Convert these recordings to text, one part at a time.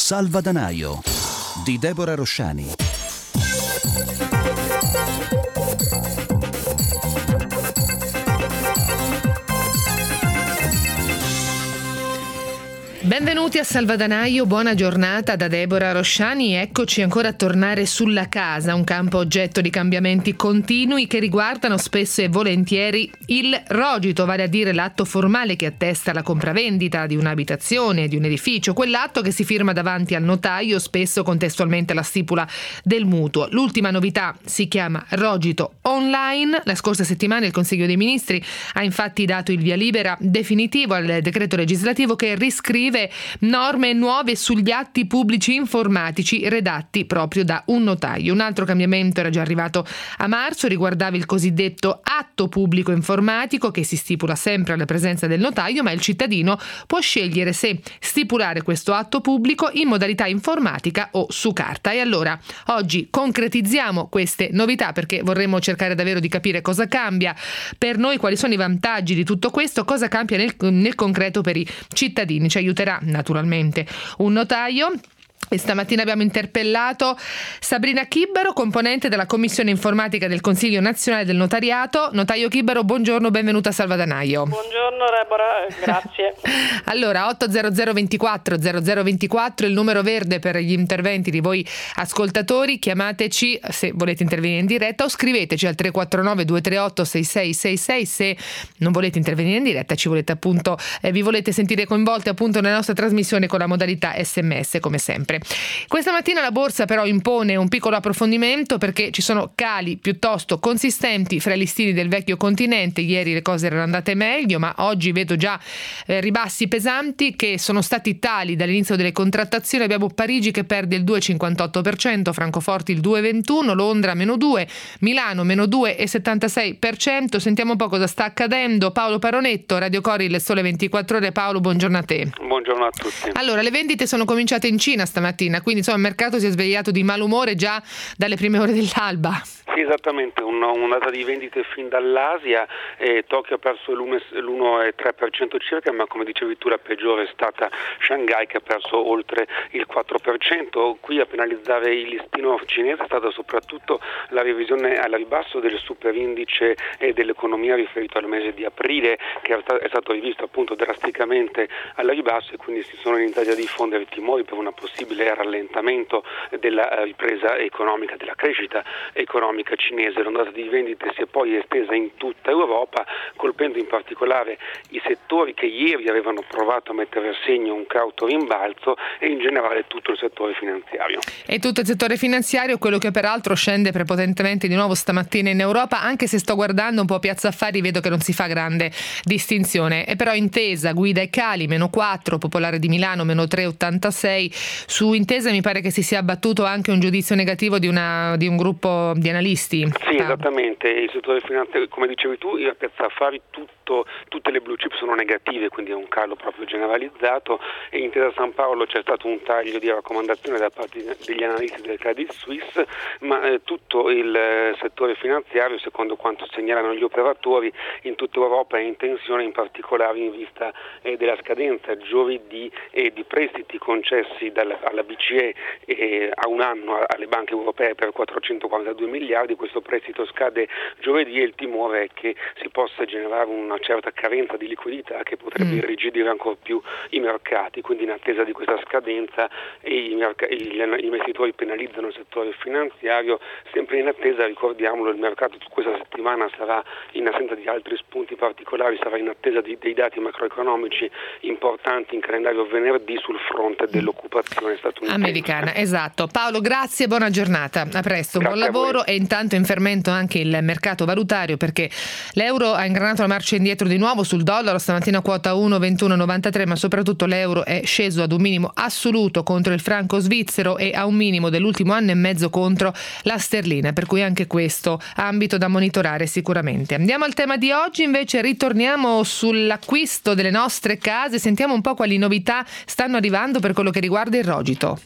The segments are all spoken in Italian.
Salvadanaio di Deborah Rosciani. Benvenuti a Salvadanaio, buona giornata da Deborah Rosciani. Eccoci ancora a tornare sulla casa, un campo oggetto di cambiamenti continui che riguardano spesso e volentieri il rogito, vale a dire l'atto formale che attesta la compravendita di un'abitazione, di un edificio, quell'atto che si firma davanti al notaio, spesso contestualmente alla stipula del mutuo. L'ultima novità si chiama rogito online. La scorsa settimana il Consiglio dei Ministri ha infatti dato il via libera definitivo al decreto legislativo che riscrive norme nuove sugli atti pubblici informatici redatti proprio da un notaio. Un altro cambiamento era già arrivato a marzo, riguardava il cosiddetto atto pubblico informatico che si stipula sempre alla presenza del notaio, ma il cittadino può scegliere se stipulare questo atto pubblico in modalità informatica o su carta. E allora oggi concretizziamo queste novità perché vorremmo cercare davvero di capire cosa cambia per noi, quali sono i vantaggi di tutto questo, cosa cambia nel concreto per i cittadini. Ci aiuterà naturalmente un notaio. E stamattina abbiamo interpellato Sabrina Chibero, componente della Commissione Informatica del Consiglio Nazionale del Notariato. Notaio Chibero, buongiorno, benvenuta a Salvadanaio. Buongiorno Deborah, grazie. Allora, 800 24 0024, il numero verde per gli interventi di voi ascoltatori. Chiamateci se volete intervenire in diretta o scriveteci al 349 238 6666 se non volete intervenire in diretta, ci volete appunto vi volete sentire coinvolti appunto nella nostra trasmissione con la modalità SMS come sempre. Questa mattina la borsa però impone un piccolo approfondimento perché ci sono cali piuttosto consistenti fra i listini del vecchio continente. Ieri le cose erano andate meglio, ma oggi vedo già ribassi pesanti che sono stati tali dall'inizio delle contrattazioni. Abbiamo Parigi che perde il 2,58%, Francoforte il 2,21%, Londra meno 2%, Milano meno 2,76%. Sentiamo un po' cosa sta accadendo. Paolo Paronetto, Radio Cori, Il Sole 24 Ore. Paolo, buongiorno a te. Buongiorno a tutti. Allora, le vendite sono cominciate in Cina stamattina, quindi insomma il mercato si è svegliato di malumore già dalle prime ore dell'alba. Sì, esattamente, un'ondata di vendite fin dall'Asia. Tokyo ha perso l'1,3% circa, ma come dicevi tu la peggiore è stata Shanghai che ha perso oltre il 4%. Qui a penalizzare il listino cinese è stata soprattutto la revisione alla ribasso del superindice dell'economia riferito al mese di aprile, che è stato rivisto appunto drasticamente alla ribasso, e quindi si sono iniziati a diffondere timori per una possibile rallentamento della ripresa economica, della crescita economica cinese. L'ondata di vendite si è poi estesa in tutta Europa, colpendo in particolare i settori che ieri avevano provato a mettere a segno un cauto rimbalzo e in generale tutto il settore finanziario. E tutto il settore finanziario, quello che peraltro scende prepotentemente di nuovo stamattina in Europa, anche se sto guardando un po' Piazza Affari, vedo che non si fa grande distinzione. E però Intesa guida i cali, meno 4, Popolare di Milano meno 3,86. Su Intesa mi pare che si sia abbattuto anche un giudizio negativo di un gruppo di analisti. Sì, esattamente. Il settore finanziario, come dicevi tu, a Piazza Affari tutte le blue chip sono negative, quindi è un calo proprio generalizzato, e in Intesa San Paolo c'è stato un taglio di raccomandazione da parte degli analisti del Credit Suisse, ma tutto il settore finanziario, secondo quanto segnalano gli operatori, in tutta Europa è in tensione, in particolare in vista della scadenza giovedì di prestiti concessi alla BCE a un anno alle banche europee per 442 miliardi. Questo prestito scade giovedì e il timore è che si possa generare una certa carenza di liquidità che potrebbe irrigidire ancora più i mercati. Quindi in attesa di questa scadenza gli investitori penalizzano il settore finanziario. Sempre in attesa, ricordiamolo, il mercato questa settimana sarà, in assenza di altri spunti particolari, sarà in attesa dei dati macroeconomici importanti in calendario venerdì sul fronte dell'occupazione statunitense americana. Esatto. Paolo, grazie, buona giornata, a presto, buon lavoro. E intanto in fermento anche il mercato valutario, perché l'euro ha ingranato la marcia indietro di nuovo sul dollaro, stamattina quota 1,2193, ma soprattutto l'euro è sceso ad un minimo assoluto contro il franco svizzero e a un minimo dell'ultimo anno e mezzo contro la sterlina, per cui anche questo ambito da monitorare sicuramente. Andiamo al tema di oggi, invece ritorniamo sull'acquisto delle nostre case, sentiamo un po' quali novità stanno arrivando per quello che riguarda il rogito.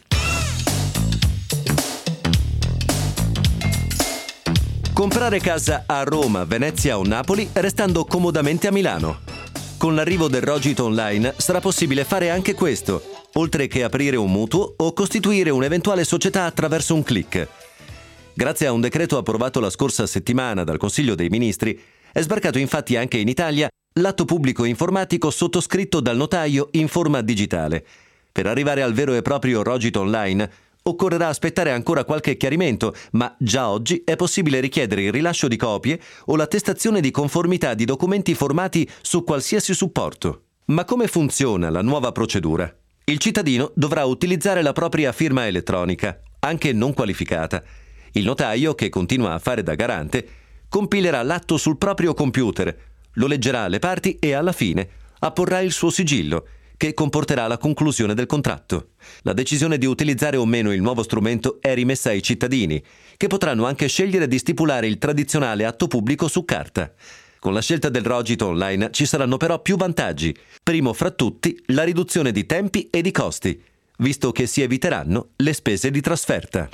Comprare casa a Roma, Venezia o Napoli restando comodamente a Milano. Con l'arrivo del rogito online sarà possibile fare anche questo. oltre che aprire un mutuo o costituire un'eventuale società attraverso un click. Grazie a un decreto approvato la scorsa settimana dal Consiglio dei Ministri, è sbarcato infatti anche in Italia l'atto pubblico informatico sottoscritto dal notaio in forma digitale. Per arrivare al vero e proprio Rogito Online occorrerà aspettare ancora qualche chiarimento, ma già oggi è possibile richiedere il rilascio di copie o l'attestazione di conformità di documenti formati su qualsiasi supporto. Ma come funziona la nuova procedura? Il cittadino dovrà utilizzare la propria firma elettronica, anche non qualificata. Il notaio, che continua a fare da garante, compilerà l'atto sul proprio computer, lo leggerà alle parti e alla fine apporrà il suo sigillo, che comporterà la conclusione del contratto. La decisione di utilizzare o meno il nuovo strumento è rimessa ai cittadini, che potranno anche scegliere di stipulare il tradizionale atto pubblico su carta. Con la scelta del Rogito Online ci saranno però più vantaggi. Primo fra tutti, la riduzione di tempi e di costi, visto che si eviteranno le spese di trasferta.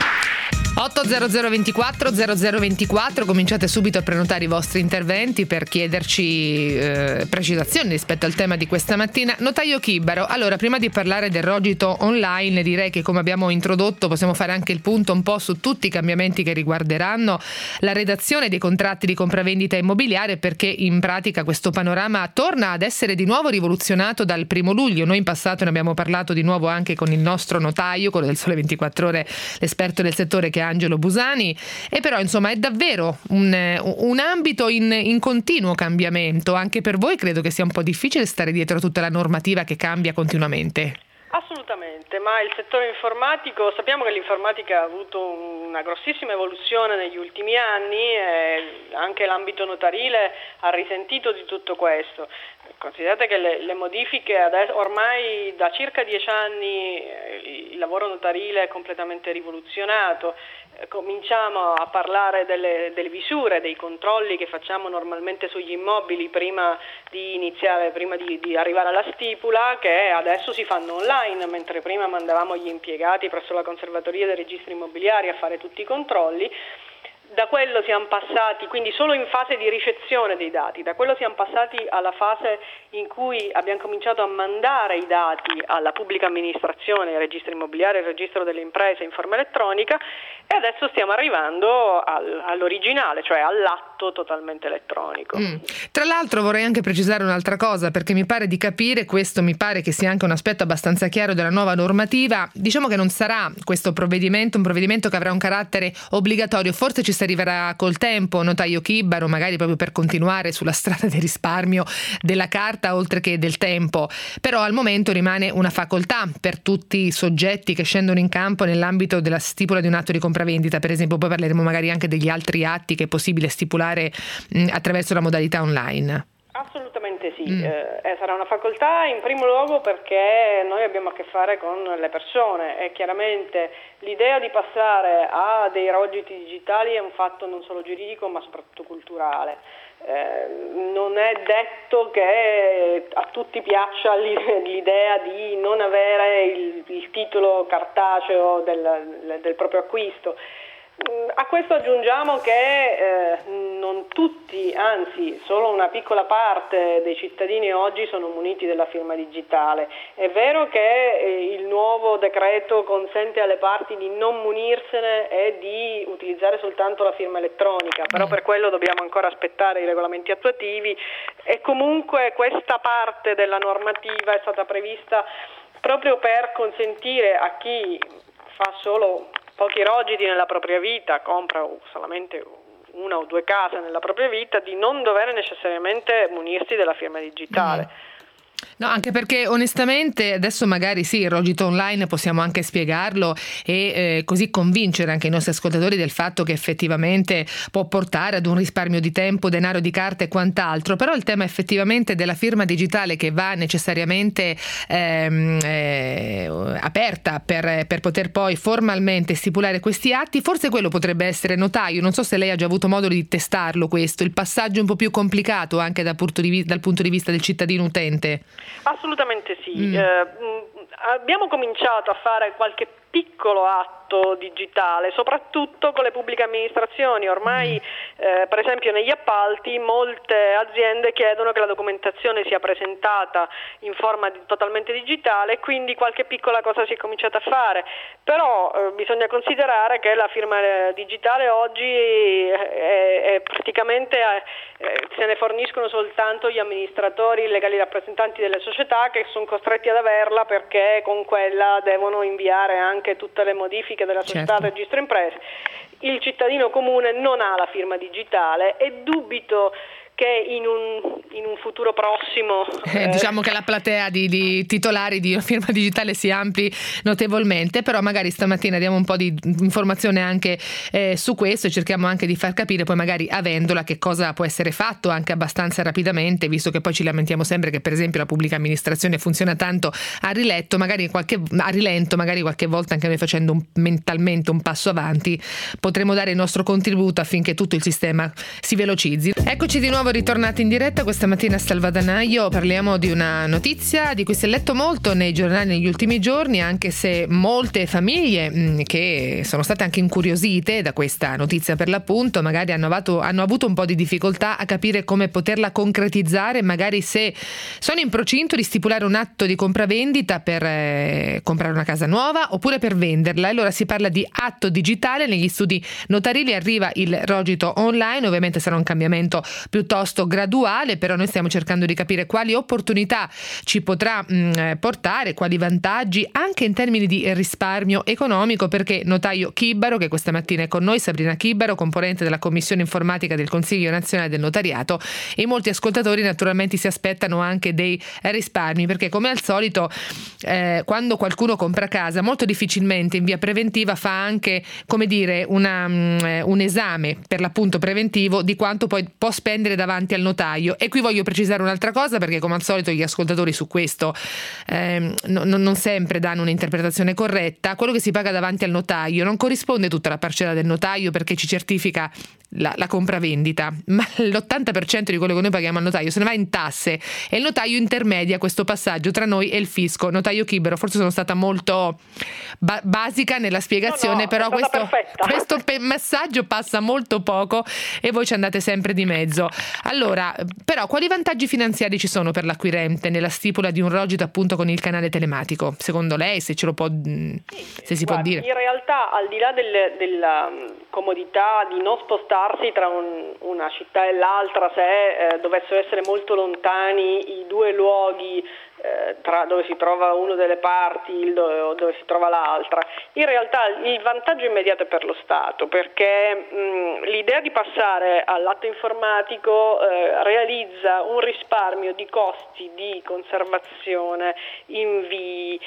80024 0024, cominciate subito a prenotare i vostri interventi per chiederci precisazioni rispetto al tema di questa mattina. Notaio Chibaro, allora prima di parlare del Rogito Online direi che, come abbiamo introdotto, possiamo fare anche il punto un po' su tutti i cambiamenti che riguarderanno la redazione dei contratti di compravendita immobiliare, perché in pratica questo panorama torna ad essere di nuovo rivoluzionato dal 1 luglio. Noi in passato ne abbiamo parlato di nuovo anche con il nostro notaio, quello del Sole 24 Ore, l'esperto del settore, che è Angelo Busani, e però insomma è davvero un ambito in continuo cambiamento. Anche per voi credo che sia un po' difficile stare dietro a tutta la normativa che cambia continuamente. Assolutamente, ma il settore informatico, sappiamo che l'informatica ha avuto una grossissima evoluzione negli ultimi anni e anche l'ambito notarile ha risentito di tutto questo. Considerate che le modifiche ormai da circa 10 anni il lavoro notarile è completamente rivoluzionato. Cominciamo a parlare delle visure, dei controlli che facciamo normalmente sugli immobili prima di arrivare alla stipula, che adesso si fanno online, mentre prima mandavamo gli impiegati presso la conservatoria dei registri immobiliari a fare tutti i controlli. Da quello siamo passati, quindi solo in fase di ricezione dei dati, da quello siamo passati alla fase in cui abbiamo cominciato a mandare i dati alla pubblica amministrazione, ai registri immobiliari, al registro delle imprese in forma elettronica, e adesso stiamo arrivando all'originale, cioè all'atto totalmente elettronico. Tra l'altro vorrei anche precisare un'altra cosa, perché mi pare di capire, questo mi pare che sia anche un aspetto abbastanza chiaro della nuova normativa, diciamo che non sarà questo provvedimento un provvedimento che avrà un carattere obbligatorio, forse ci si arriverà col tempo, notaio Chibaro, magari proprio per continuare sulla strada del risparmio della carta oltre che del tempo, però al momento rimane una facoltà per tutti i soggetti che scendono in campo nell'ambito della stipula di un atto di compravendita, per esempio. Poi parleremo magari anche degli altri atti che è possibile stipulare attraverso la modalità online. Assolutamente sì, sarà una facoltà in primo luogo perché noi abbiamo a che fare con le persone e chiaramente l'idea di passare a dei rogiti digitali è un fatto non solo giuridico ma soprattutto culturale. Non è detto che a tutti piaccia l'idea di non avere il titolo cartaceo del proprio acquisto. A questo aggiungiamo che non tutti, anzi solo una piccola parte dei cittadini oggi sono muniti della firma digitale. È vero che il nuovo decreto consente alle parti di non munirsene e di utilizzare soltanto la firma elettronica, però per quello dobbiamo ancora aspettare i regolamenti attuativi e comunque questa parte della normativa è stata prevista proprio per consentire a chi fa solo pochi rogiti nella propria vita, compra solamente una o due case nella propria vita, di non dover necessariamente munirsi della firma digitale. No, anche perché onestamente adesso magari sì, il Rogito Online possiamo anche spiegarlo e così convincere anche i nostri ascoltatori del fatto che effettivamente può portare ad un risparmio di tempo, denaro, di carta e quant'altro, però il tema effettivamente della firma digitale che va necessariamente aperta per poter poi formalmente stipulare questi atti, forse quello potrebbe essere, notaio, non so se lei ha già avuto modo di testarlo questo, il passaggio un po' più complicato anche dal punto di vista del cittadino utente. Assolutamente sì. Abbiamo cominciato a fare qualche piccolo atto l'atto digitale, soprattutto con le pubbliche amministrazioni. Ormai per esempio negli appalti molte aziende chiedono che la documentazione sia presentata in forma totalmente digitale, e quindi qualche piccola cosa si è cominciata a fare, però bisogna considerare che la firma digitale oggi è praticamente se ne forniscono soltanto gli amministratori, i legali rappresentanti delle società, che sono costretti ad averla perché con quella devono inviare anche tutte le modifiche della società al registro imprese. Il cittadino comune non ha la firma digitale e dubito che in un futuro prossimo diciamo che la platea di titolari di firma digitale si ampli notevolmente, però magari stamattina diamo un po' di informazione anche su questo e cerchiamo anche di far capire poi magari avendola che cosa può essere fatto anche abbastanza rapidamente, visto che poi ci lamentiamo sempre che per esempio la pubblica amministrazione funziona tanto a rilento, magari qualche volta anche noi facendo mentalmente un passo avanti potremo dare il nostro contributo affinché tutto il sistema si velocizzi. Eccoci di nuovo ritornati in diretta questa mattina a Salvadanaio. Parliamo di una notizia di cui si è letto molto nei giornali negli ultimi giorni, anche se molte famiglie che sono state anche incuriosite da questa notizia per l'appunto magari hanno avuto un po' di difficoltà a capire come poterla concretizzare, magari se sono in procinto di stipulare un atto di compravendita per comprare una casa nuova oppure per venderla. Allora si parla di atto digitale, negli studi notarili arriva il Rogito online, ovviamente sarà un cambiamento piuttosto graduale, però noi stiamo cercando di capire quali opportunità ci potrà portare, quali vantaggi anche in termini di risparmio economico, perché notaio Chibaro, che questa mattina è con noi, Sabrina Chibaro, componente della Commissione Informatica del Consiglio Nazionale del Notariato, e molti ascoltatori naturalmente si aspettano anche dei risparmi, perché come al solito quando qualcuno compra casa molto difficilmente in via preventiva fa anche, come dire, un esame per l'appunto preventivo di quanto poi può spendere davanti al notaio. E qui voglio precisare un'altra cosa, perché come al solito gli ascoltatori su questo non sempre danno un'interpretazione corretta. Quello che si paga davanti al notaio non corrisponde tutta la parcella del notaio, perché ci certifica la compravendita, ma l'80% di quello che noi paghiamo al notaio se ne va in tasse e il notaio intermedia questo passaggio tra noi e il fisco. Notaio Chibaro, forse sono stata molto basica nella spiegazione, però questo messaggio passa molto poco e voi ci andate sempre di mezzo. Allora, però quali vantaggi finanziari ci sono per l'acquirente nella stipula di un Rogito appunto con il canale telematico? Secondo lei, se ce lo può, se si può dire? In realtà, al di là della comodità di non spostarsi tra una città e l'altra, se dovessero essere molto lontani i due luoghi tra dove si trova una delle parti o dove si trova l'altra, in realtà il vantaggio immediato è per lo Stato, perché l'idea di passare all'atto informatico realizza un risparmio di costi di conservazione, invii,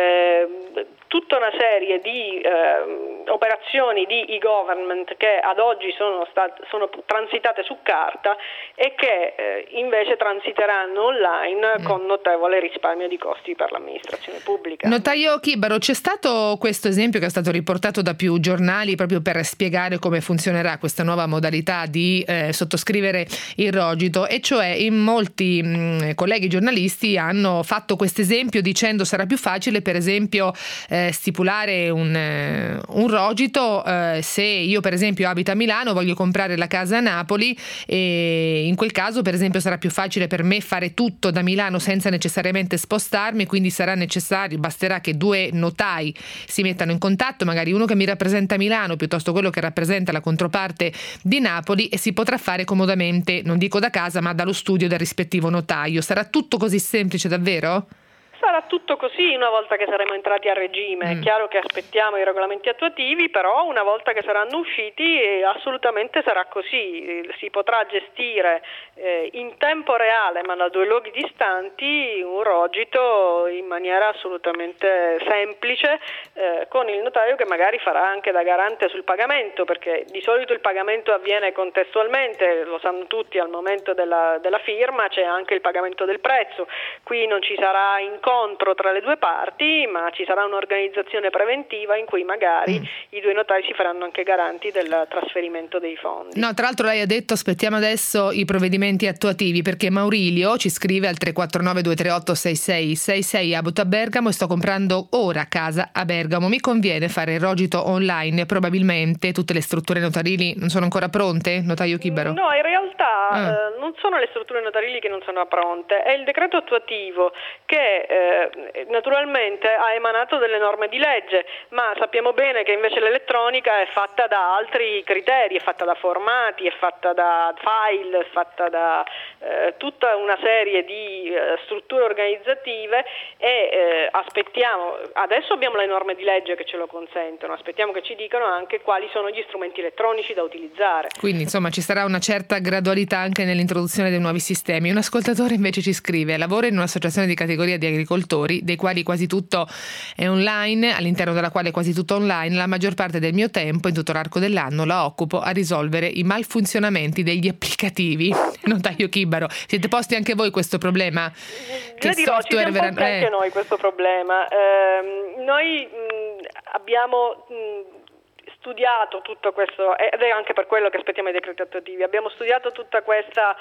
tutta una serie di operazioni di e-government che ad oggi sono transitate su carta e che invece transiteranno online con notevole risparmio di costi per l'amministrazione pubblica. Notaio Chibaro, c'è stato questo esempio che è stato riportato da più giornali proprio per spiegare come funzionerà questa nuova modalità di sottoscrivere il Rogito, e cioè in molti colleghi giornalisti hanno fatto questo esempio dicendo sarà più facile per esempio stipulare un Rogito se io per esempio abito a Milano, voglio comprare la casa a Napoli, e in quel caso per esempio sarà più facile per me fare tutto da Milano senza necessariamente spostarmi, quindi sarà necessario, basterà che due notai si mettano in contatto, magari uno che mi rappresenta a Milano piuttosto quello che rappresenta la controparte di Napoli, e si potrà fare comodamente, non dico da casa, ma dallo studio del rispettivo notaio. Sarà tutto così semplice davvero? Sarà tutto così una volta che saremo entrati a regime. È chiaro che aspettiamo i regolamenti attuativi, però una volta che saranno usciti assolutamente sarà così. Si potrà gestire in tempo reale, ma da due luoghi distanti, un Rogito in maniera assolutamente semplice, con il notaio che magari farà anche da garante sul pagamento, perché di solito il pagamento avviene contestualmente, lo sanno tutti, al momento della firma c'è anche il pagamento del prezzo. Qui non ci sarà incontro scontro tra le due parti, ma ci sarà un'organizzazione preventiva in cui magari i due notai si faranno anche garanti del trasferimento dei fondi. No, tra l'altro lei ha detto aspettiamo adesso i provvedimenti attuativi, perché Maurilio ci scrive al 349 238 6666, abito a Bergamo e sto comprando ora casa a Bergamo, mi conviene fare il rogito online? Probabilmente tutte le strutture notarili non sono ancora pronte, notaio Chibaro? No, in realtà non sono le strutture notarili che non sono pronte, è il decreto attuativo che naturalmente ha emanato delle norme di legge, ma sappiamo bene che invece l'elettronica è fatta da altri criteri, è fatta da formati, è fatta da file, è fatta da tutta una serie di strutture organizzative e aspettiamo, adesso abbiamo le norme di legge che ce lo consentono, aspettiamo che ci dicano anche quali sono gli strumenti elettronici da utilizzare. Quindi insomma ci sarà una certa gradualità anche nell'introduzione dei nuovi sistemi. Un ascoltatore invece ci scrive: lavoro in un'associazione di categoria di agricoltori, dei quali quasi tutto è online, all'interno della quale quasi tutto online, la maggior parte del mio tempo in tutto l'arco dell'anno la occupo a risolvere i malfunzionamenti degli applicativi. Notaio Chibaro, siete posti anche voi questo problema? Che dirò, ci siamo posti anche noi questo problema. Noi abbiamo studiato tutto questo, ed è anche per quello che aspettiamo i decreti attuativi, abbiamo studiato tutta questa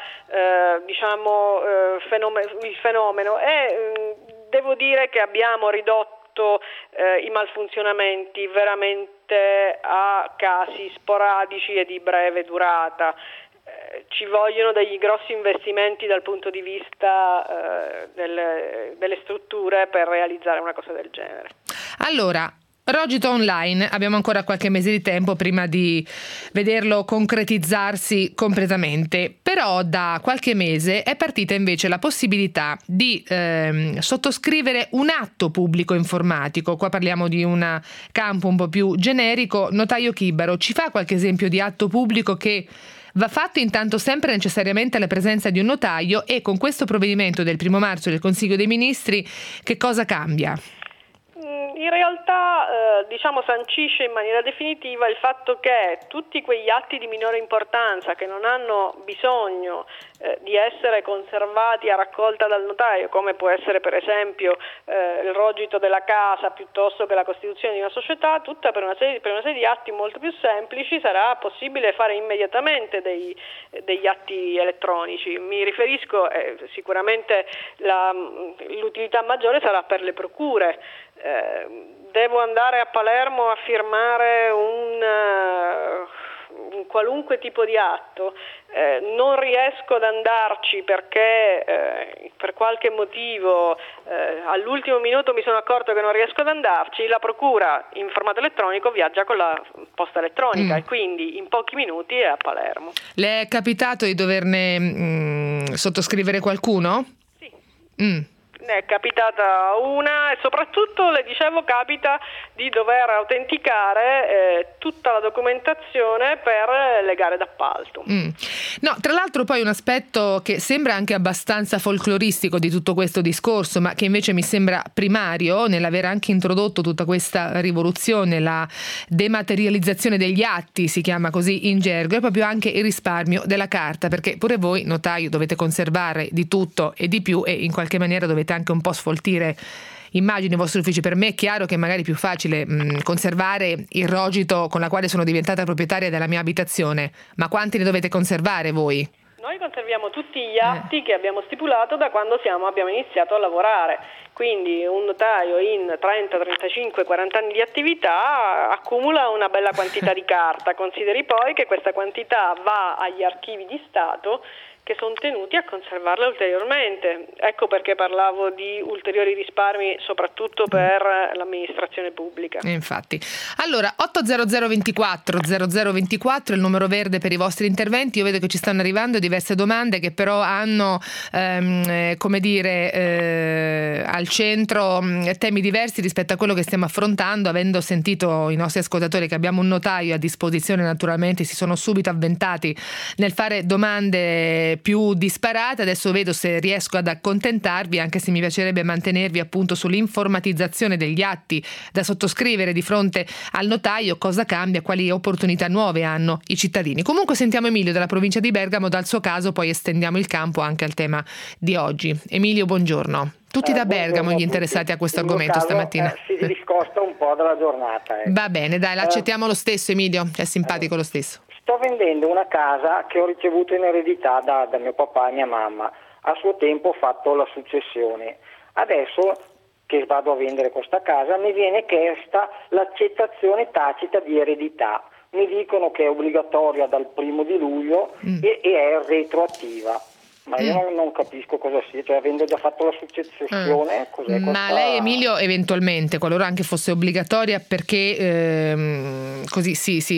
il fenomeno e devo dire che abbiamo ridotto i malfunzionamenti veramente a casi sporadici e di breve durata. Ci vogliono degli grossi investimenti dal punto di vista delle strutture per realizzare una cosa del genere. Allora, rogito online, abbiamo ancora qualche mese di tempo prima di vederlo concretizzarsi completamente, però da qualche mese è partita invece la possibilità di sottoscrivere un atto pubblico informatico. Qua parliamo di un campo un po' più generico. Notaio Chibaro, ci fa qualche esempio di atto pubblico che va fatto intanto sempre necessariamente alla presenza di un notaio, e con questo provvedimento del 1 marzo del Consiglio dei Ministri che cosa cambia? In realtà sancisce in maniera definitiva il fatto che tutti quegli atti di minore importanza che non hanno bisogno di essere conservati a raccolta dal notaio, come può essere per esempio il rogito della casa piuttosto che la costituzione di una società, tutta per una serie di atti molto più semplici sarà possibile fare immediatamente degli atti elettronici. Mi riferisco sicuramente l'utilità maggiore sarà per le procure. Devo andare a Palermo a firmare un qualunque tipo di atto, non riesco ad andarci perché per qualche motivo all'ultimo minuto mi sono accorto che non riesco ad andarci, la procura in formato electronico viaggia con la posta elettronica e quindi in pochi minuti è a Palermo. Le è capitato di doverne sottoscrivere qualcuno? Sì. Ne è capitata una e soprattutto, le dicevo, capita di dover autenticare tutta la documentazione per le gare d'appalto. No, tra l'altro poi un aspetto che sembra anche abbastanza folcloristico di tutto questo discorso, ma che invece mi sembra primario nell'aver anche introdotto tutta questa rivoluzione, la dematerializzazione degli atti, si chiama così in gergo, è proprio anche il risparmio della carta, perché pure voi, notaio, dovete conservare di tutto e di più e in qualche maniera dovete anche un po' sfoltire, immagino, i vostri uffici. Per me è chiaro che magari è più facile conservare il rogito con la quale sono diventata proprietaria della mia abitazione, ma quanti ne dovete conservare voi? Noi conserviamo tutti gli atti che abbiamo stipulato da quando abbiamo iniziato a lavorare, quindi un notaio in 30, 35, 40 anni di attività accumula una bella quantità di carta. Consideri poi che questa quantità va agli archivi di Stato che sono tenuti a conservarla ulteriormente. Ecco perché parlavo di ulteriori risparmi soprattutto per l'amministrazione pubblica. Infatti. Allora, 80024 0024 è il numero verde per i vostri interventi. Io vedo che ci stanno arrivando diverse domande che però hanno al centro temi diversi rispetto a quello che stiamo affrontando. Avendo sentito i nostri ascoltatori che abbiamo un notaio a disposizione, naturalmente si sono subito avventati nel fare domande più disparate. Adesso vedo se riesco ad accontentarvi, anche se mi piacerebbe mantenervi appunto sull'informatizzazione degli atti da sottoscrivere di fronte al notaio, cosa cambia, quali opportunità nuove hanno i cittadini. Comunque sentiamo Emilio dalla provincia di Bergamo, dal suo caso poi estendiamo il campo anche al tema di oggi. Emilio, buongiorno. Tutti da Bergamo gli interessati a questo argomento stamattina. Si discosta un po' dalla giornata. Va bene, dai, l'accettiamo lo stesso, Emilio, è simpatico lo stesso. Sto vendendo una casa che ho ricevuto in eredità da mio papà e mia mamma. A suo tempo ho fatto la successione. Adesso che vado a vendere questa casa mi viene chiesta l'accettazione tacita di eredità. Mi dicono che è obbligatoria dal 1 luglio e è retroattiva. Ma io non capisco cosa sia, cioè avendo già fatto la successione, cos'è questa... Ma lei, Emilio, eventualmente, qualora anche fosse obbligatoria, perché così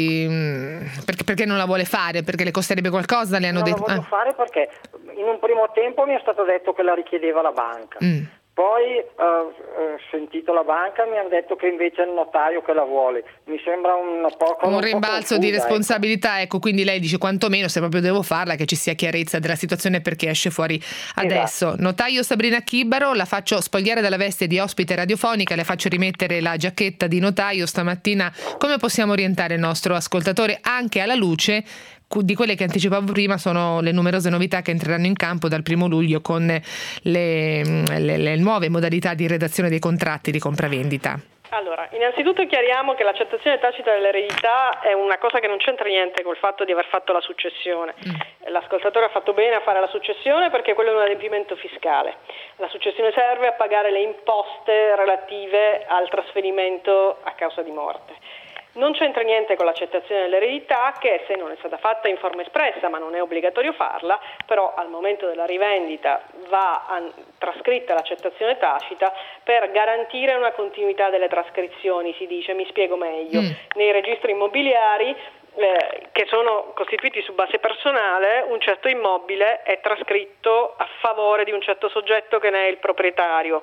perché non la vuole fare? Perché le costerebbe qualcosa? Le hanno detto. Non la voglio fare perché in un primo tempo mi è stato detto che la richiedeva la banca. Poi ho sentito la banca, mi hanno detto che invece è il notaio che la vuole. Mi sembra un rimbalzo di responsabilità, ecco, quindi lei dice quantomeno se proprio devo farla che ci sia chiarezza della situazione perché esce fuori adesso. Esatto. Notaio Sabrina Chibaro, la faccio spogliare dalla veste di ospite radiofonica, le faccio rimettere la giacchetta di notaio stamattina. Come possiamo orientare il nostro ascoltatore anche alla luce di quelle che anticipavo prima, sono le numerose novità che entreranno in campo dal 1 luglio con le nuove modalità di redazione dei contratti di compravendita? Allora, innanzitutto chiariamo che l'accettazione tacita dell'eredità è una cosa che non c'entra niente col fatto di aver fatto la successione. L'ascoltatore ha fatto bene a fare la successione perché quello è un adempimento fiscale. La successione serve a pagare le imposte relative al trasferimento a causa di morte. Non c'entra niente con l'accettazione dell'eredità che, se non è stata fatta in forma espressa, ma non è obbligatorio farla, però al momento della rivendita va trascritta l'accettazione tacita per garantire una continuità delle trascrizioni, si dice, mi spiego meglio. Nei registri immobiliari che sono costituiti su base personale, un certo immobile è trascritto a favore di un certo soggetto che ne è il proprietario.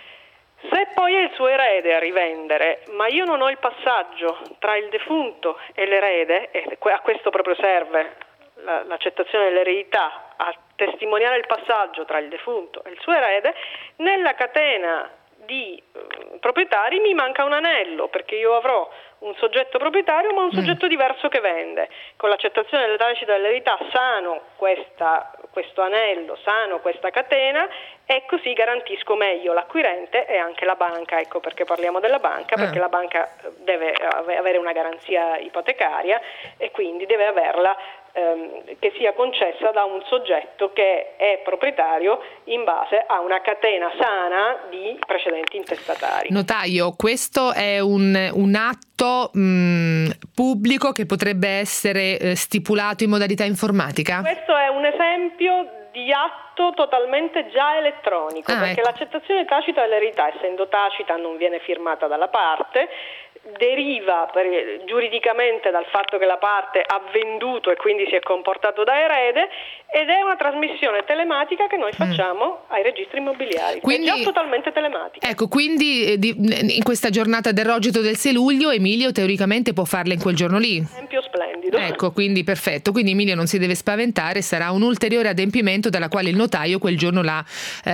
Se poi è il suo erede a rivendere, ma io non ho il passaggio tra il defunto e l'erede, e a questo proprio serve l'accettazione dell'eredità, a testimoniare il passaggio tra il defunto e il suo erede, nella catena di proprietari mi manca un anello, perché io avrò un soggetto proprietario ma un soggetto diverso che vende. Con l'accettazione della tacita dell'eredità sano questo anello, sano questa catena, e così garantisco meglio l'acquirente e anche la banca. Ecco perché parliamo della banca, perché la banca deve avere una garanzia ipotecaria e quindi deve averla che sia concessa da un soggetto che è proprietario in base a una catena sana di precedenti intestatari. Notaio, questo è un atto pubblico che potrebbe essere stipulato in modalità informatica? Questo è un esempio di atto totalmente già elettronico, perché ecco. L'accettazione tacita dell'eredità, essendo tacita, non viene firmata dalla parte, deriva giuridicamente dal fatto che la parte ha venduto e quindi si è comportato da erede, ed è una trasmissione telematica che noi facciamo ai registri immobiliari. Quindi, è già totalmente telematica. Ecco, quindi in questa giornata del rogito del 6 luglio Emilio teoricamente può farla in quel giorno lì. Esempio splendido. Ecco, quindi perfetto. Quindi Emilio non si deve spaventare, sarà un ulteriore adempimento dalla quale il notaio quel giorno la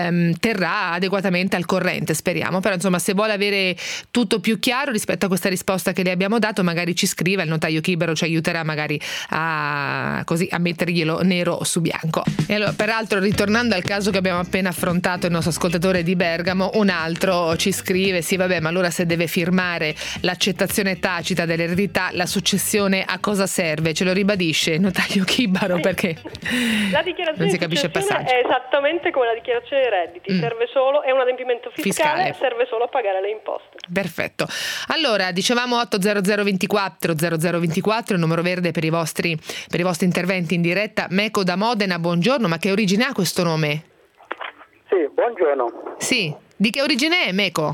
terrà adeguatamente al corrente, speriamo. Però insomma, se vuole avere tutto più chiaro rispetto a questa risposta che le abbiamo dato, magari ci scriva, il notaio Chibaro ci aiuterà magari a metterglielo nero su bianco. E allora, peraltro, ritornando al caso che abbiamo appena affrontato, il nostro ascoltatore di Bergamo, un altro ci scrive: sì, vabbè, ma allora se deve firmare l'accettazione tacita dell'eredità, la successione a cosa serve? Ce lo ribadisce il notaio Chibaro, perché la dichiarazione non si capisce il passaggio. È esattamente come la dichiarazione dei redditi, serve solo, è un adempimento fiscale, serve solo a pagare le imposte. Perfetto. Allora, dicevamo 80024 0024, il numero verde per i vostri interventi in diretta. Meco da Modena, buongiorno, ma che origine ha questo nome? Sì, buongiorno. Sì, di che origine è Meco?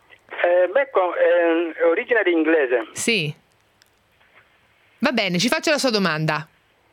Meco è origine di inglese. Sì. Va bene, ci faccia la sua domanda.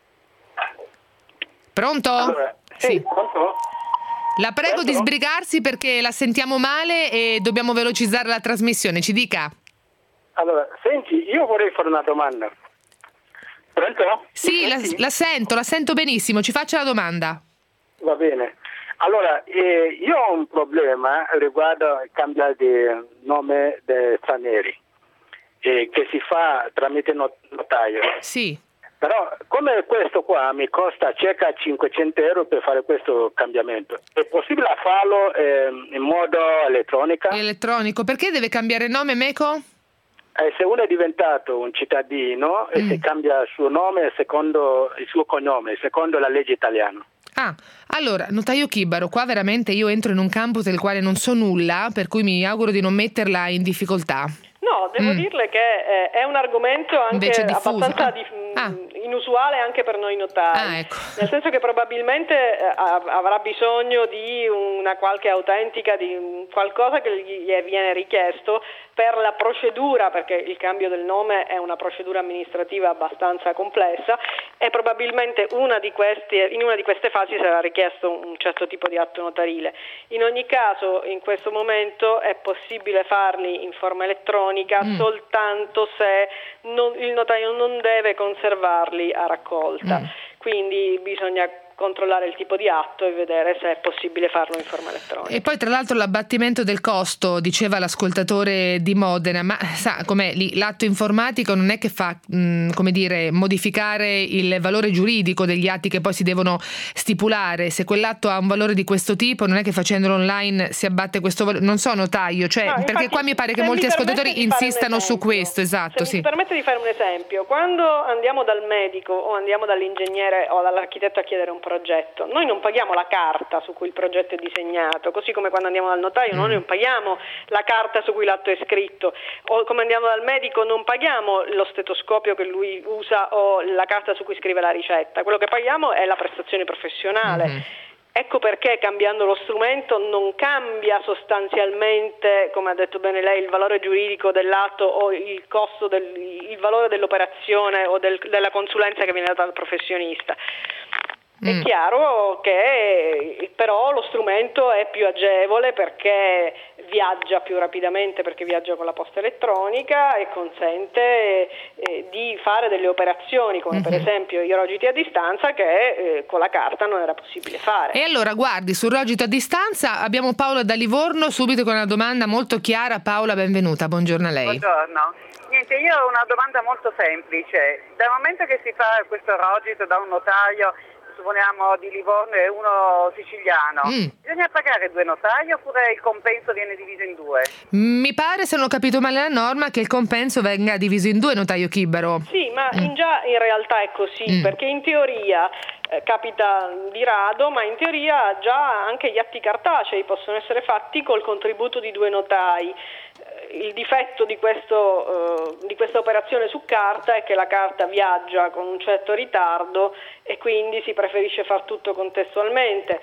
Pronto? Allora, sì, pronto? La prego di sbrigarsi perché la sentiamo male e dobbiamo velocizzare la trasmissione, ci dica. Allora, senti, io vorrei fare una domanda. Pronto? Sì, la sento benissimo, ci faccia la domanda. Va bene. Allora, io ho un problema riguardo il cambiare di nome dei stranieri, che si fa tramite notaio. Sì. Però come questo qua mi costa circa 500 euro per fare questo cambiamento, è possibile farlo in modo elettronico? Perché deve cambiare nome, Meco? Se uno è diventato un cittadino e si cambia il suo nome secondo il suo cognome, secondo la legge italiana. Allora, notaio Chibaro, qua veramente io entro in un campo del quale non so nulla, per cui mi auguro di non metterla in difficoltà. No, devo dirle che è un argomento anche abbastanza inusuale anche per noi notai, ecco. Nel senso che probabilmente avrà bisogno di una qualche autentica, di qualcosa che gli viene richiesto per la procedura, perché il cambio del nome è una procedura amministrativa abbastanza complessa e probabilmente in una di queste fasi sarà richiesto un certo tipo di atto notarile. In ogni caso, in questo momento è possibile farli in forma elettronica soltanto se il notaio non deve conservarli a raccolta. Quindi bisogna controllare il tipo di atto e vedere se è possibile farlo in forma elettronica. E poi tra l'altro l'abbattimento del costo, diceva l'ascoltatore di Modena, ma sa com'è lì, l'atto informatico non è che fa modificare il valore giuridico degli atti che poi si devono stipulare. Se quell'atto ha un valore di questo tipo, non è che facendolo online si abbatte questo valore. Non so, notaio, perché infatti, qua mi pare che molti ascoltatori insistano su questo, esatto. Se mi permette di fare un esempio, quando andiamo dal medico o andiamo dall'ingegnere o dall'architetto a chiedere un progetto, noi non paghiamo la carta su cui il progetto è disegnato, così come quando andiamo dal notaio noi non paghiamo la carta su cui l'atto è scritto, o come andiamo dal medico non paghiamo lo stetoscopio che lui usa o la carta su cui scrive la ricetta, quello che paghiamo è la prestazione professionale. Ecco perché cambiando lo strumento non cambia sostanzialmente, come ha detto bene lei, il valore giuridico dell'atto o il costo il valore dell'operazione o della consulenza che viene data dal professionista. È chiaro che però lo strumento è più agevole perché viaggia più rapidamente, perché viaggia con la posta elettronica e consente di fare delle operazioni come per esempio i rogiti a distanza che con la carta non era possibile fare. E allora guardi, sul rogito a distanza abbiamo Paola da Livorno subito con una domanda molto chiara. Paola, benvenuta, buongiorno a lei. Buongiorno. Niente, io ho una domanda molto semplice. Dal momento che si fa questo rogito da un notaio, supponiamo di Livorno e uno siciliano, bisogna pagare 2 notai oppure il compenso viene diviso in 2? Mi pare, se non ho capito male la norma, che il compenso venga diviso in 2, notaio Chibaro. Sì, ma già in realtà è così, perché in teoria capita di rado, ma in teoria già anche gli atti cartacei possono essere fatti col contributo di 2 notai. Il difetto di questa operazione su carta è che la carta viaggia con un certo ritardo e quindi si preferisce far tutto contestualmente.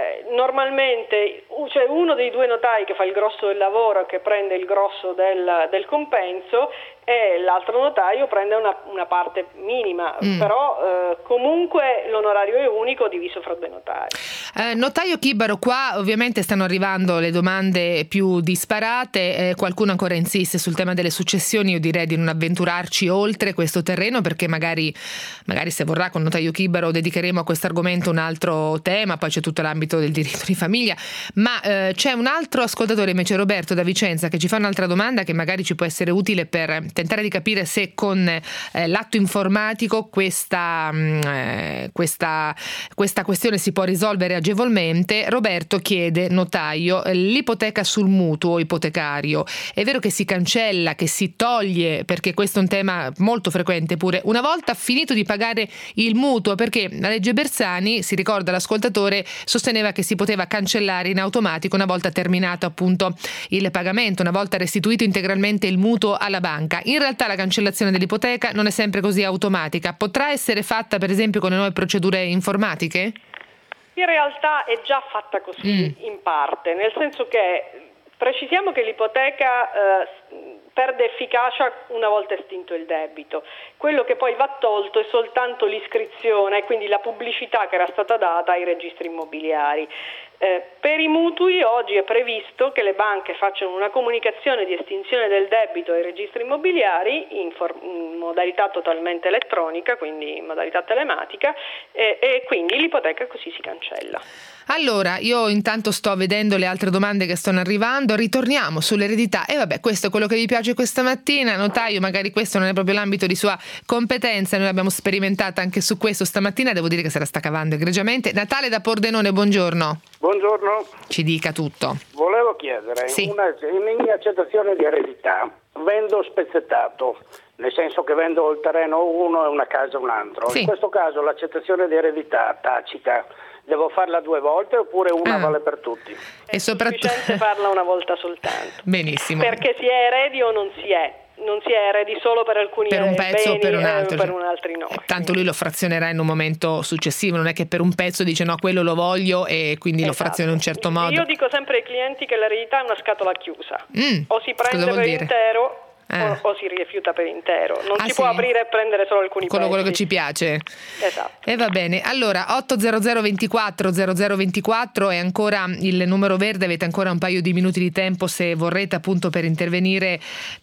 Normalmente c'è uno dei 2 notai che fa il grosso del lavoro e che prende il grosso del compenso e l'altro notaio prende una parte minima, però comunque l'onorario è unico diviso fra 2 notai. Notaio Chibaro, qua ovviamente stanno arrivando le domande più disparate, qualcuno ancora insiste sul tema delle successioni. Io direi di non avventurarci oltre questo terreno perché magari se vorrà con notaio Chibaro dedicheremo a questo argomento un altro tema, poi c'è tutto l'ambito del diritto di famiglia, ma c'è un altro ascoltatore invece, Roberto da Vicenza, che ci fa un'altra domanda che magari ci può essere utile per tentare di capire se con l'atto informatico questa questione si può risolvere agevolmente. Roberto chiede, notaio, l'ipoteca sul mutuo ipotecario, è vero che si cancella, che si toglie, perché questo è un tema molto frequente pure, una volta finito di pagare il mutuo, perché la legge Bersani, si ricorda l'ascoltatore, sosteneva che si poteva cancellare in automatico una volta terminato appunto il pagamento, una volta restituito integralmente il mutuo alla banca. In realtà la cancellazione dell'ipoteca non è sempre così automatica, potrà essere fatta per esempio con le nuove procedure informatiche? In realtà è già fatta così in parte, nel senso che precisiamo che l'ipoteca perde efficacia una volta estinto il debito. Quello che poi va tolto è soltanto l'iscrizione e quindi la pubblicità che era stata data ai registri immobiliari. Per i mutui oggi è previsto che le banche facciano una comunicazione di estinzione del debito ai registri immobiliari in modalità totalmente elettronica, quindi in modalità telematica, e quindi l'ipoteca così si cancella. Allora, io intanto sto vedendo le altre domande che stanno arrivando, ritorniamo sull'eredità e vabbè, questo è quello che vi piace questa mattina. Notaio, magari questo non è proprio l'ambito di sua competenza, noi l'abbiamo sperimentata anche su questo stamattina, devo dire che se la sta cavando egregiamente. Natale da Pordenone, buongiorno. Buongiorno. Ci dica tutto. Volevo chiedere, sì. In mia accettazione di eredità vendo spezzettato, nel senso che vendo il terreno uno e una casa un altro. Sì. In questo caso l'accettazione di eredità tacita devo farla 2 volte oppure una vale per tutti? È sufficiente farla una volta soltanto. Benissimo. Perché si è eredi o non si è. Non si è eredi solo per alcuni per un pezzo beni, o per un altro, per un altri no. Tanto lui lo frazionerà in un momento successivo, non è che per un pezzo dice no, quello lo voglio e quindi lo fraziona in un certo modo. Io dico sempre ai clienti che l'eredità è una scatola chiusa, o si prende per dire? Intero o si rifiuta per intero, non si può aprire e prendere solo alcuni pezzi. Quello che ci piace. Esatto. E va bene, allora 800 24 0024 è ancora il numero verde, avete ancora un paio di minuti di tempo se vorrete appunto per intervenire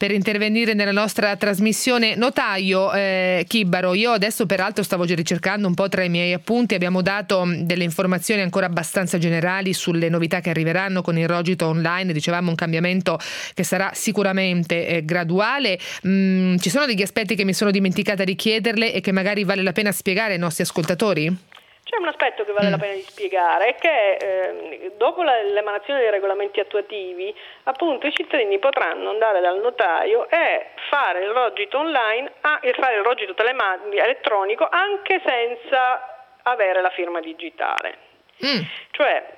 nella nostra trasmissione. Notaio Chibbaro, io adesso peraltro stavo ricercando un po' tra i miei appunti, abbiamo dato delle informazioni ancora abbastanza generali sulle novità che arriveranno con il Rogito Online, dicevamo un cambiamento che sarà sicuramente graduale. Ci sono degli aspetti che mi sono dimenticata di chiederle e che magari vale la pena spiegare ai nostri ascoltatori? C'è un aspetto che vale la pena di spiegare, è che dopo l'emanazione dei regolamenti attuativi, appunto i cittadini potranno andare dal notaio e fare il Rogito online, fare il Rogito elettronico anche senza avere la firma digitale. Cioè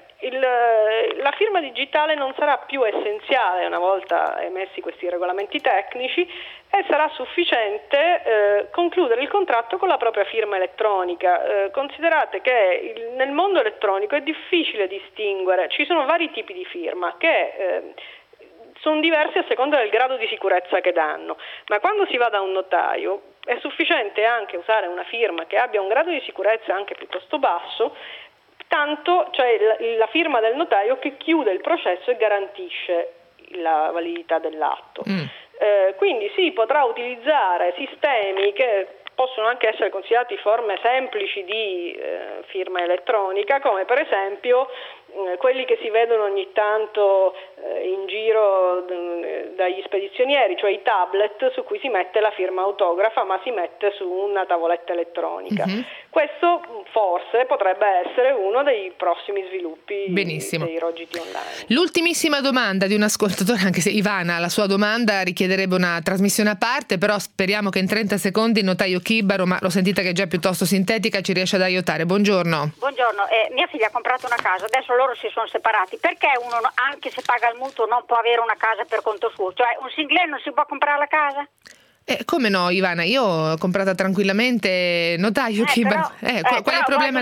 la firma digitale non sarà più essenziale una volta emessi questi regolamenti tecnici e sarà sufficiente concludere il contratto con la propria firma elettronica. Considerate che nel mondo elettronico è difficile distinguere, ci sono vari tipi di firma che sono diversi a seconda del grado di sicurezza che danno, ma quando si va da un notaio è sufficiente anche usare una firma che abbia un grado di sicurezza anche piuttosto basso, tanto cioè la firma del notaio che chiude il processo e garantisce la validità dell'atto. Quindi si potrà utilizzare sistemi che possono anche essere considerati forme semplici di firma elettronica, come per esempio quelli che si vedono ogni tanto in giro dagli spedizionieri, cioè i tablet su cui si mette la firma autografa ma si mette su una tavoletta elettronica. Questo forse potrebbe essere uno dei prossimi sviluppi dei Rogiti online. L'ultimissima domanda di un ascoltatore, anche se Ivana la sua domanda richiederebbe una trasmissione a parte, però speriamo che in 30 secondi il notaio Chibbaro, ma lo sentite che è già piuttosto sintetica, ci riesce ad aiutare. Buongiorno. Buongiorno, mia figlia ha comprato una casa, adesso loro si sono separati, perché uno anche se paga il mutuo non può avere una casa per conto suo? Cioè un single non si può comprare la casa? Come no, Ivana, io ho comprata tranquillamente, notaio Chibbaro. Qual è il problema?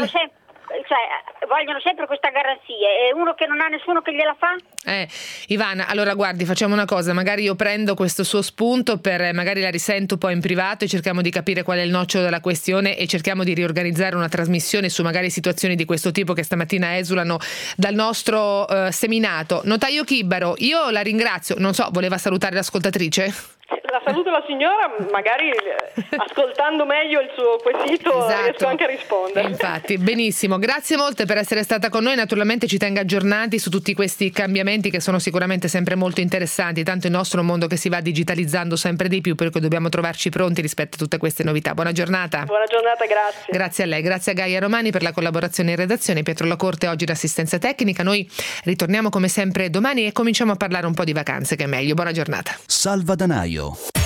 Vogliono sempre questa garanzia e uno che non ha nessuno che gliela fa? Ivana, allora guardi, facciamo una cosa, magari io prendo questo suo spunto magari la risento poi in privato e cerchiamo di capire qual è il nocciolo della questione e cerchiamo di riorganizzare una trasmissione su magari situazioni di questo tipo che stamattina esulano dal nostro seminato. Notaio Chibbaro, io la ringrazio, non so, voleva salutare l'ascoltatrice? La saluto la signora, magari ascoltando meglio il suo quesito riesco anche a rispondere. Infatti, benissimo, grazie molte per essere stata con noi, naturalmente ci tenga aggiornati su tutti questi cambiamenti che sono sicuramente sempre molto interessanti, tanto il nostro mondo che si va digitalizzando sempre di più, per cui dobbiamo trovarci pronti rispetto a tutte queste novità. Buona giornata. Buona giornata, grazie. Grazie a lei, grazie a Gaia Romani per la collaborazione in redazione, Pietro Lacorte oggi l'assistenza tecnica. Noi ritorniamo come sempre domani e cominciamo a parlare un po' di vacanze, che è meglio. Buona giornata. Salvadanaio.